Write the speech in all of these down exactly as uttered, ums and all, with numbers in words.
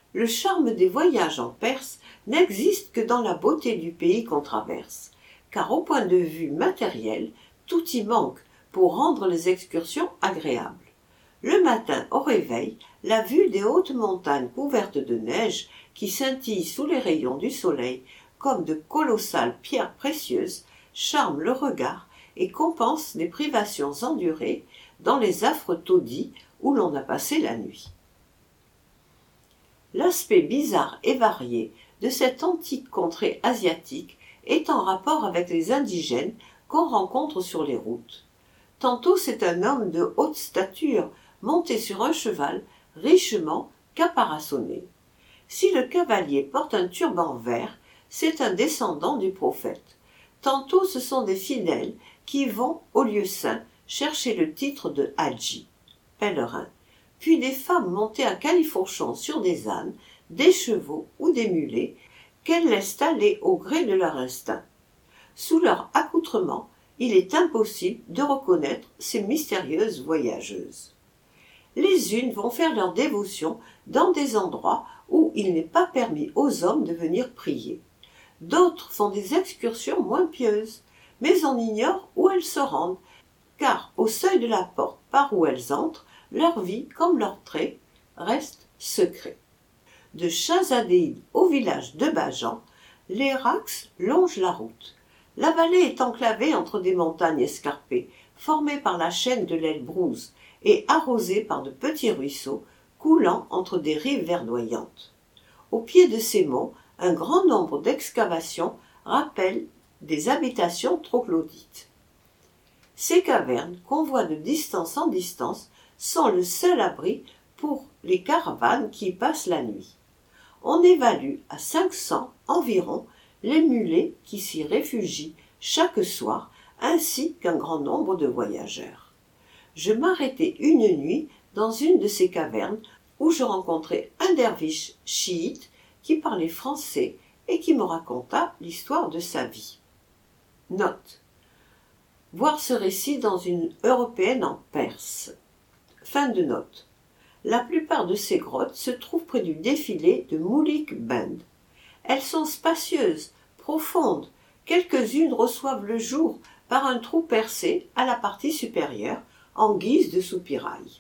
Le charme des voyages en Perse n'existe que dans la beauté du pays qu'on traverse, car au point de vue matériel, tout y manque pour rendre les excursions agréables. Le matin, au réveil, la vue des hautes montagnes couvertes de neige qui scintillent sous les rayons du soleil comme de colossales pierres précieuses charme le regard et compense les privations endurées dans les affreux taudis où l'on a passé la nuit. L'aspect bizarre et varié de cette antique contrée asiatique est en rapport avec les indigènes qu'on rencontre sur les routes. Tantôt c'est un homme de haute stature monté sur un cheval richement caparaçonné. Si le cavalier porte un turban vert, c'est un descendant du prophète. Tantôt ce sont des fidèles qui vont au lieu saint chercher le titre de hadji, pèlerin, puis des femmes montées à califourchon sur des ânes, des chevaux ou des mulets, qu'elles laissent aller au gré de leur instinct. Sous leur accoutrement, il est impossible de reconnaître ces mystérieuses voyageuses. Les unes vont faire leur dévotion dans des endroits où il n'est pas permis aux hommes de venir prier. D'autres font des excursions moins pieuses, mais on ignore où elles se rendent, car au seuil de la porte par où elles entrent, leur vie, comme leurs traits, reste secret. De Chazadéid au village de Bajan, les Rax longent la route. La vallée est enclavée entre des montagnes escarpées, formées par la chaîne de l'Elbrouz et arrosée par de petits ruisseaux coulant entre des rives verdoyantes. Au pied de ces monts, un grand nombre d'excavations rappellent des habitations troglodytes. Ces cavernes, qu'on voit de distance en distance, sont le seul abri pour les caravanes qui y passent la nuit. On évalue à cinq cents environ les mulets qui s'y réfugient chaque soir, ainsi qu'un grand nombre de voyageurs. Je m'arrêtai une nuit dans une de ces cavernes où je rencontrai un derviche chiite qui parlait français et qui me raconta l'histoire de sa vie. Note. Voir ce récit dans une européenne en Perse. Fin de note. La plupart de ces grottes se trouvent près du défilé de Moulik Bend. Elles sont spacieuses, profondes. Quelques-unes reçoivent le jour par un trou percé à la partie supérieure en guise de soupirail.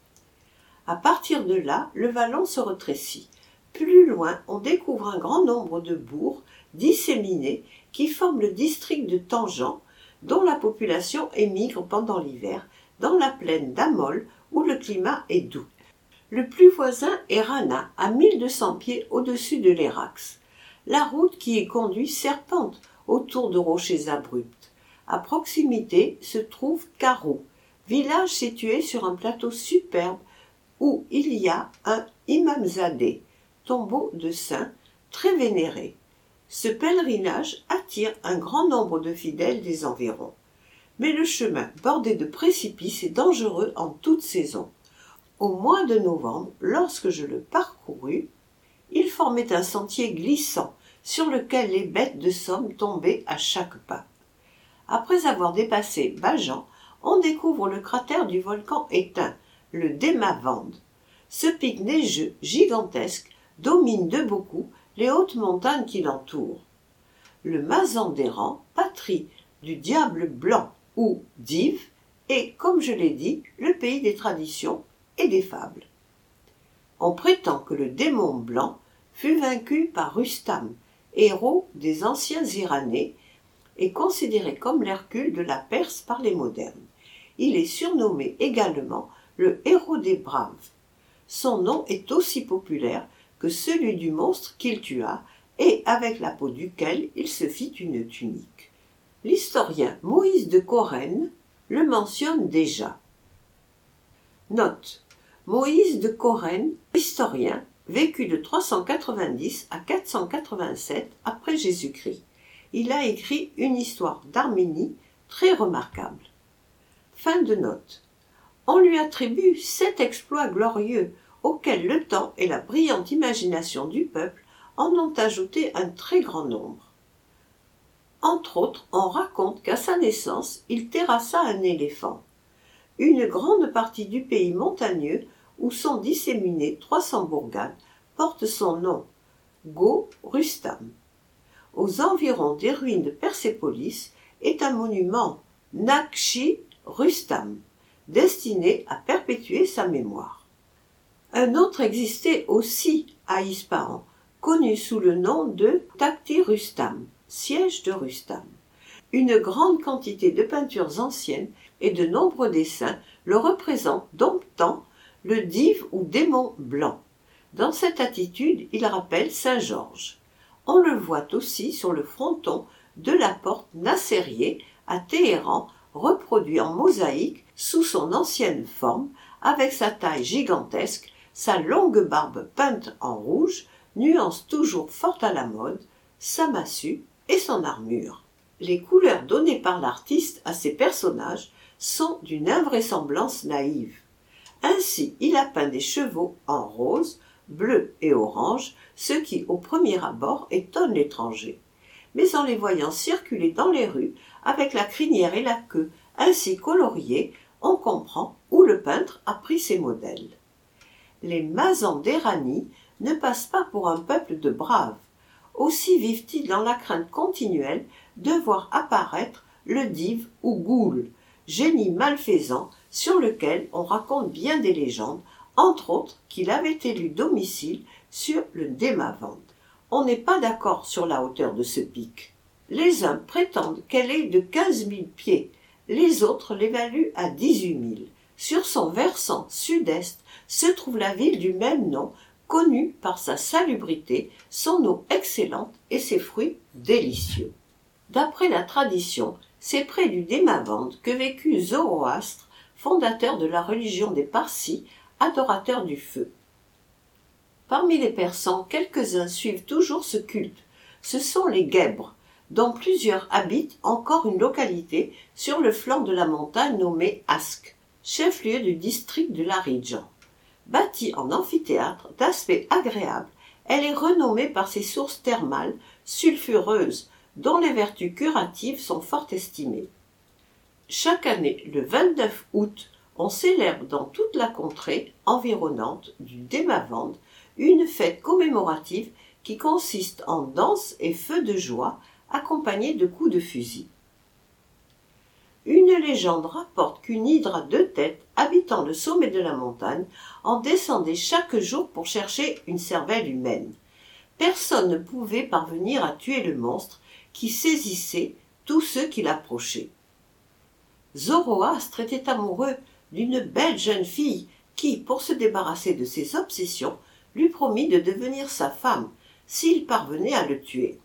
À partir de là, le vallon se rétrécit. Plus loin, on découvre un grand nombre de bourgs disséminés qui forment le district de Tangen, dont la population émigre pendant l'hiver dans la plaine d'Amol où le climat est doux. Le plus voisin est Rana, à mille deux cents pieds au-dessus de l'Erax. La route qui y conduit serpente autour de rochers abrupts. À proximité se trouve Karou, village situé sur un plateau superbe où il y a un imamzadeh, tombeau de saint, très vénéré. Ce pèlerinage attire un grand nombre de fidèles des environs. Mais le chemin, bordé de précipices, est dangereux en toute saison. Au mois de novembre, lorsque je le parcourus, il formait un sentier glissant sur lequel les bêtes de somme tombaient à chaque pas. Après avoir dépassé Bajan, on découvre le cratère du volcan éteint, le Démavand. Ce pic neigeux gigantesque domine de beaucoup les hautes montagnes qui l'entourent. Le Mazandéran, patrie du diable blanc ou Div, est, comme je l'ai dit, le pays des traditions et des fables. On prétend que le démon blanc fut vaincu par Rustam, héros des anciens Iranais, et considéré comme l'Hercule de la Perse par les modernes. Il est surnommé également le héros des braves. Son nom est aussi populaire que celui du monstre qu'il tua et avec la peau duquel il se fit une tunique. L'historien Moïse de Corrène le mentionne déjà. Note. Moïse de Corrène, historien, vécut de trois cent quatre-vingt-dix à quatre cent quatre-vingt-sept après Jésus-Christ. Il a écrit une histoire d'Arménie très remarquable. Fin de note. On lui attribue sept exploits glorieux auxquels le temps et la brillante imagination du peuple en ont ajouté un très grand nombre. Entre autres, on raconte qu'à sa naissance, il terrassa un éléphant. Une grande partie du pays montagneux, où sont disséminées trois cents bourgades, porte son nom, Go Rustam. Aux environs des ruines de Persépolis est un monument, Naqshi Rustam, destiné à perpétuer sa mémoire. Un autre existait aussi à Ispahan, connu sous le nom de Takhti Rustam, siège de Rustam. Une grande quantité de peintures anciennes et de nombreux dessins le représentent domptant le div ou démon blanc. Dans cette attitude, il rappelle saint Georges. On le voit aussi sur le fronton de la porte Nassérié à Téhéran, reproduit en mosaïque sous son ancienne forme, avec sa taille gigantesque, sa longue barbe peinte en rouge, nuance toujours fort à la mode, sa massue et son armure. Les couleurs données par l'artiste à ces personnages sont d'une invraisemblance naïve. Ainsi, il a peint des chevaux en rose, bleu et orange, ce qui, au premier abord, étonne l'étranger. Mais en les voyant circuler dans les rues, avec la crinière et la queue ainsi coloriées, on comprend où le peintre a pris ses modèles. Les Mazans d'Éranie ne passent pas pour un peuple de braves. Aussi vivent-ils dans la crainte continuelle de voir apparaître le div ou ghoul, génie malfaisant sur lequel on raconte bien des légendes, entre autres qu'il avait élu domicile sur le Démavand. On n'est pas d'accord sur la hauteur de ce pic. Les uns prétendent qu'elle est de quinze mille pieds, les autres l'évaluent à dix-huit mille. Sur son versant sud-est se trouve la ville du même nom, connue par sa salubrité, son eau excellente et ses fruits délicieux. D'après la tradition, c'est près du Démavand que vécut Zoroastre, fondateur de la religion des Parsis, adorateurs du feu. Parmi les Persans, quelques-uns suivent toujours ce culte. Ce sont les Guèbres, dont plusieurs habitent encore une localité sur le flanc de la montagne nommée Ask, chef-lieu du district de l'Aridjan. Bâtie en amphithéâtre d'aspect agréable, elle est renommée par ses sources thermales sulfureuses, dont les vertus curatives sont fort estimées. Chaque année, le vingt-neuf août, on célèbre dans toute la contrée environnante du Démavand une fête commémorative qui consiste en danse et feux de joie accompagnés de coups de fusil. Une légende rapporte qu'une hydre à deux têtes, habitant le sommet de la montagne, en descendait chaque jour pour chercher une cervelle humaine. Personne ne pouvait parvenir à tuer le monstre qui saisissait tous ceux qui l'approchaient. Zoroastre était amoureux d'une belle jeune fille qui, pour se débarrasser de ses obsessions, lui promit de devenir sa femme s'il parvenait à le tuer.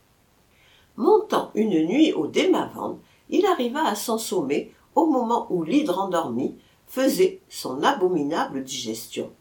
Montant une nuit au Démavand, il arriva à son sommet au moment où l'hydre endormie faisait son abominable digestion.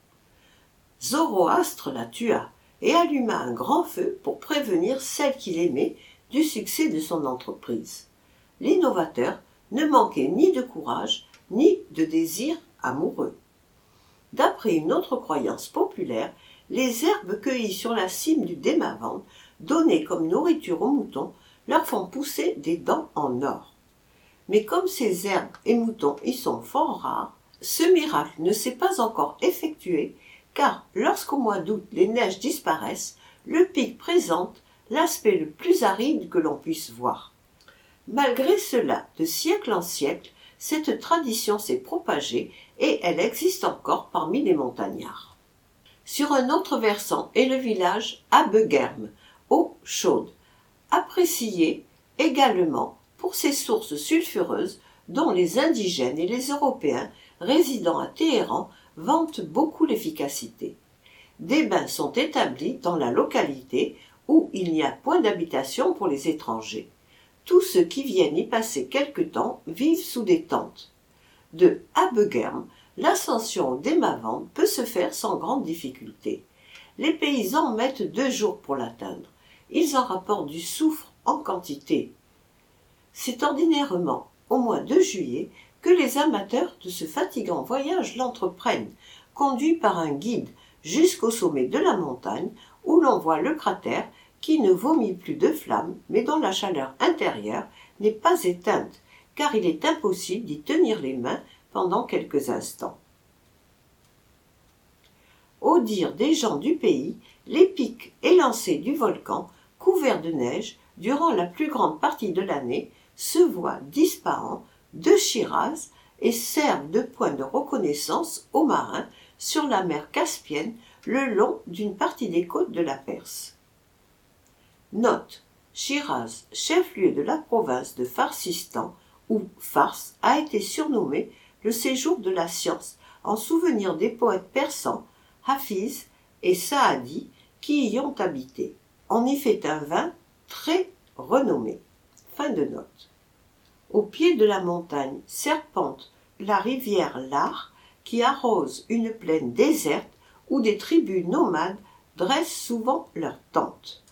Zoroastre la tua et alluma un grand feu pour prévenir celle qu'il aimait du succès de son entreprise. L'innovateur ne manquait ni de courage ni de désir amoureux. D'après une autre croyance populaire, les herbes cueillies sur la cime du Démavand, données comme nourriture aux moutons, leur font pousser des dents en or. Mais comme ces herbes et moutons y sont fort rares, ce miracle ne s'est pas encore effectué, car lorsqu'au mois d'août les neiges disparaissent, le pic présente l'aspect le plus aride que l'on puisse voir. Malgré cela, de siècle en siècle, cette tradition s'est propagée et elle existe encore parmi les montagnards. Sur un autre versant est le village Abeguerme, eau chaude, apprécié également pour ses sources sulfureuses dont les indigènes et les Européens résidant à Téhéran vantent beaucoup l'efficacité. Des bains sont établis dans la localité où il n'y a point d'habitation pour les étrangers. Tous ceux qui viennent y passer quelque temps vivent sous des tentes. De Abeguerme, l'ascension au Démavand peut se faire sans grande difficulté. Les paysans mettent deux jours pour l'atteindre. Ils en rapportent du soufre en quantité. C'est ordinairement au mois de juillet que les amateurs de ce fatigant voyage l'entreprennent, conduits par un guide jusqu'au sommet de la montagne où l'on voit le cratère qui ne vomit plus de flammes mais dont la chaleur intérieure n'est pas éteinte, car il est impossible d'y tenir les mains pendant quelques instants. Au dire des gens du pays, les pics élancés du volcan, couverts de neige durant la plus grande partie de l'année, se voient disparants de Shiraz et servent de point de reconnaissance aux marins sur la mer Caspienne le long d'une partie des côtes de la Perse. Note: Shiraz, chef-lieu de la province de Farsistan, où Fars a été surnommé le séjour de la science en souvenir des poètes persans Hafiz et Saadi qui y ont habité. On y fait un vin très renommé. Fin de note. Au pied de la montagne serpente la rivière Lar qui arrose une plaine déserte où des tribus nomades dressent souvent leurs tentes.